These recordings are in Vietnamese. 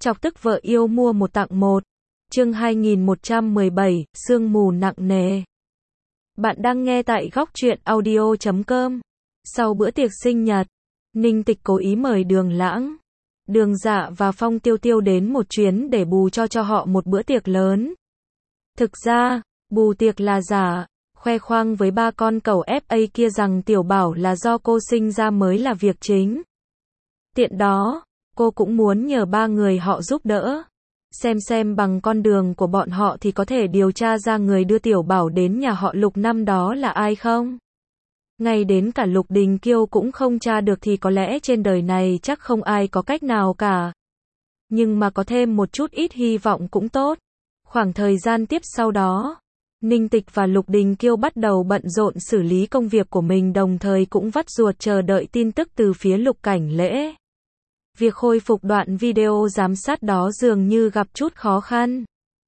Chọc tức vợ yêu mua một tặng một. Chương 2117, sương mù nặng nề. Bạn đang nghe tại góc truyện audio.com. Sau bữa tiệc sinh nhật, Ninh Tịch cố ý mời Đường Lãng, Đường Dạ và Phong Tiêu Tiêu đến một chuyến để bù cho họ một bữa tiệc lớn. Thực ra, bù tiệc là giả, khoe khoang với ba con cẩu FA kia rằng Tiểu Bảo là do cô sinh ra mới là việc chính. Tiện đó, cô cũng muốn nhờ ba người họ giúp đỡ. Xem bằng con đường của bọn họ thì có thể điều tra ra người đưa Tiểu Bảo đến nhà họ Lục năm đó là ai không? Ngay đến cả Lục Đình Kiêu cũng không tra được thì có lẽ trên đời này chắc không ai có cách nào cả. Nhưng mà có thêm một chút ít hy vọng cũng tốt. Khoảng thời gian tiếp sau đó, Ninh Tịch và Lục Đình Kiêu bắt đầu bận rộn xử lý công việc của mình, đồng thời cũng vắt ruột chờ đợi tin tức từ phía Lục Cảnh Lễ. Việc khôi phục đoạn video giám sát đó dường như gặp chút khó khăn.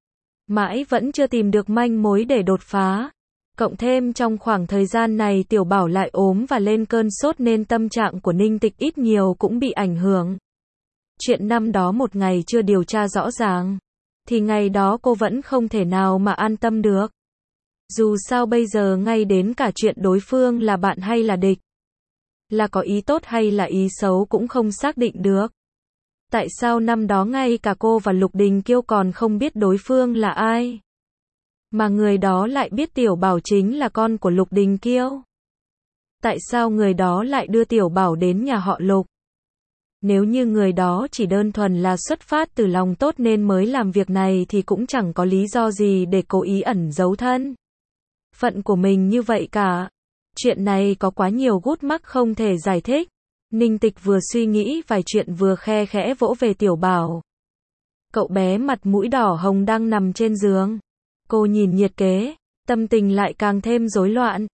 Mãi vẫn chưa tìm được manh mối để đột phá. Cộng thêm trong khoảng thời gian này Tiểu Bảo lại ốm và lên cơn sốt nên tâm trạng của Ninh Tịch ít nhiều cũng bị ảnh hưởng. Chuyện năm đó một ngày chưa điều tra rõ ràng, thì ngày đó cô vẫn không thể nào mà an tâm được. Dù sao bây giờ ngay đến cả chuyện đối phương là bạn hay là địch, là có ý tốt hay là ý xấu cũng không xác định được. Tại sao năm đó ngay cả cô và Lục Đình Kiêu còn không biết đối phương là ai, mà người đó lại biết Tiểu Bảo chính là con của Lục Đình Kiêu? Tại sao người đó lại đưa Tiểu Bảo đến nhà họ Lục? Nếu như người đó chỉ đơn thuần là xuất phát từ lòng tốt nên mới làm việc này thì cũng chẳng có lý do gì để cố ý ẩn giấu thân phận của mình như vậy cả. Chuyện này có quá nhiều gút mắc không thể giải thích. Ninh Tịch vừa suy nghĩ vài chuyện vừa khe khẽ vỗ về Tiểu Bảo. Cậu bé mặt mũi đỏ hồng đang nằm trên giường. Cô nhìn nhiệt kế, tâm tình lại càng thêm rối loạn.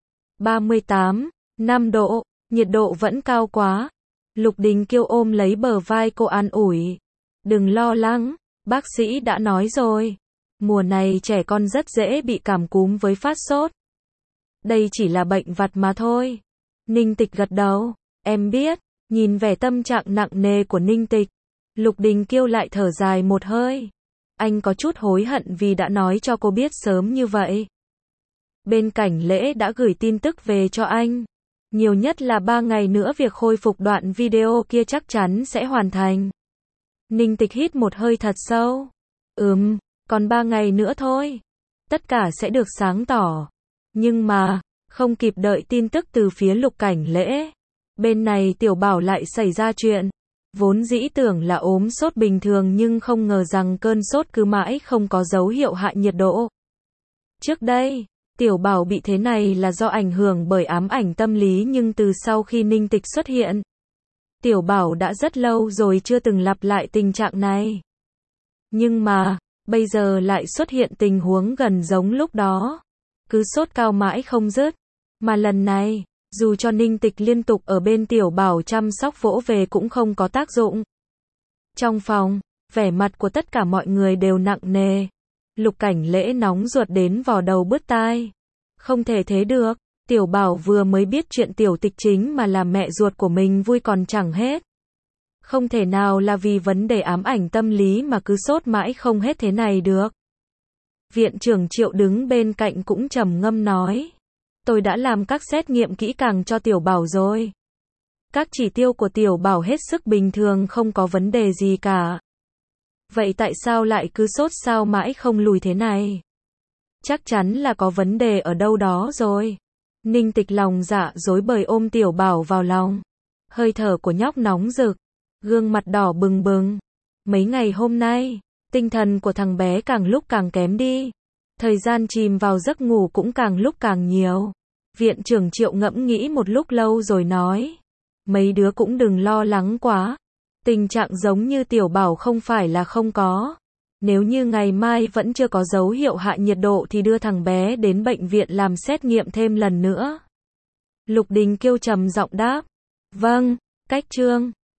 38,5 độ, nhiệt độ vẫn cao quá. Lục Đình Kiêu ôm lấy bờ vai cô an ủi. Đừng lo lắng, bác sĩ đã nói rồi. Mùa này trẻ con rất dễ bị cảm cúm với phát sốt. Đây chỉ là bệnh vặt mà thôi. Ninh Tịch gật đầu. Em biết. Nhìn vẻ tâm trạng nặng nề của Ninh Tịch, Lục Đình Kiêu lại thở dài một hơi. Anh có chút hối hận vì đã nói cho cô biết sớm như vậy. Bên Cảnh Lễ đã gửi tin tức về cho anh. Nhiều nhất là 3 ngày nữa việc khôi phục đoạn video kia chắc chắn sẽ hoàn thành. Ninh Tịch hít một hơi thật sâu. Còn 3 ngày nữa thôi. Tất cả sẽ được sáng tỏ. Nhưng mà, không kịp đợi tin tức từ phía Lục Cảnh Lễ, bên này Tiểu Bảo lại xảy ra chuyện. Vốn dĩ tưởng là ốm sốt bình thường nhưng không ngờ rằng cơn sốt cứ mãi không có dấu hiệu hạ nhiệt độ. Trước đây, Tiểu Bảo bị thế này là do ảnh hưởng bởi ám ảnh tâm lý, nhưng từ sau khi Ninh Tịch xuất hiện, Tiểu Bảo đã rất lâu rồi chưa từng lặp lại tình trạng này. Nhưng mà, bây giờ lại xuất hiện tình huống gần giống lúc đó. Cứ sốt cao mãi không dứt. Mà lần này, dù cho Ninh Tịch liên tục ở bên Tiểu Bảo chăm sóc vỗ về cũng không có tác dụng. Trong phòng, vẻ mặt của tất cả mọi người đều nặng nề. Lục Cảnh Lễ nóng ruột đến vò đầu bứt tai. Không thể thế được, Tiểu Bảo vừa mới biết chuyện Tiểu Tịch chính mà làm mẹ ruột của mình vui còn chẳng hết. Không thể nào là vì vấn đề ám ảnh tâm lý mà cứ sốt mãi không hết thế này được. Viện trưởng Triệu đứng bên cạnh cũng trầm ngâm nói. Tôi đã làm các xét nghiệm kỹ càng cho Tiểu Bảo rồi. Các chỉ tiêu của Tiểu Bảo hết sức bình thường, không có vấn đề gì cả. Vậy tại sao lại cứ sốt sao mãi không lùi thế này? Chắc chắn là có vấn đề ở đâu đó rồi. Ninh Tịch lòng dạ rối bời ôm Tiểu Bảo vào lòng. Hơi thở của nhóc nóng rực, gương mặt đỏ bừng bừng. Mấy ngày hôm nay, tinh thần của thằng bé càng lúc càng kém đi. Thời gian chìm vào giấc ngủ cũng càng lúc càng nhiều. Viện trưởng Triệu ngẫm nghĩ một lúc lâu rồi nói. Mấy đứa cũng đừng lo lắng quá. Tình trạng giống như Tiểu Bảo không phải là không có. Nếu như ngày mai vẫn chưa có dấu hiệu hạ nhiệt độ thì đưa thằng bé đến bệnh viện làm xét nghiệm thêm lần nữa. Lục Đình Kiêu trầm giọng đáp. Vâng, cách chương.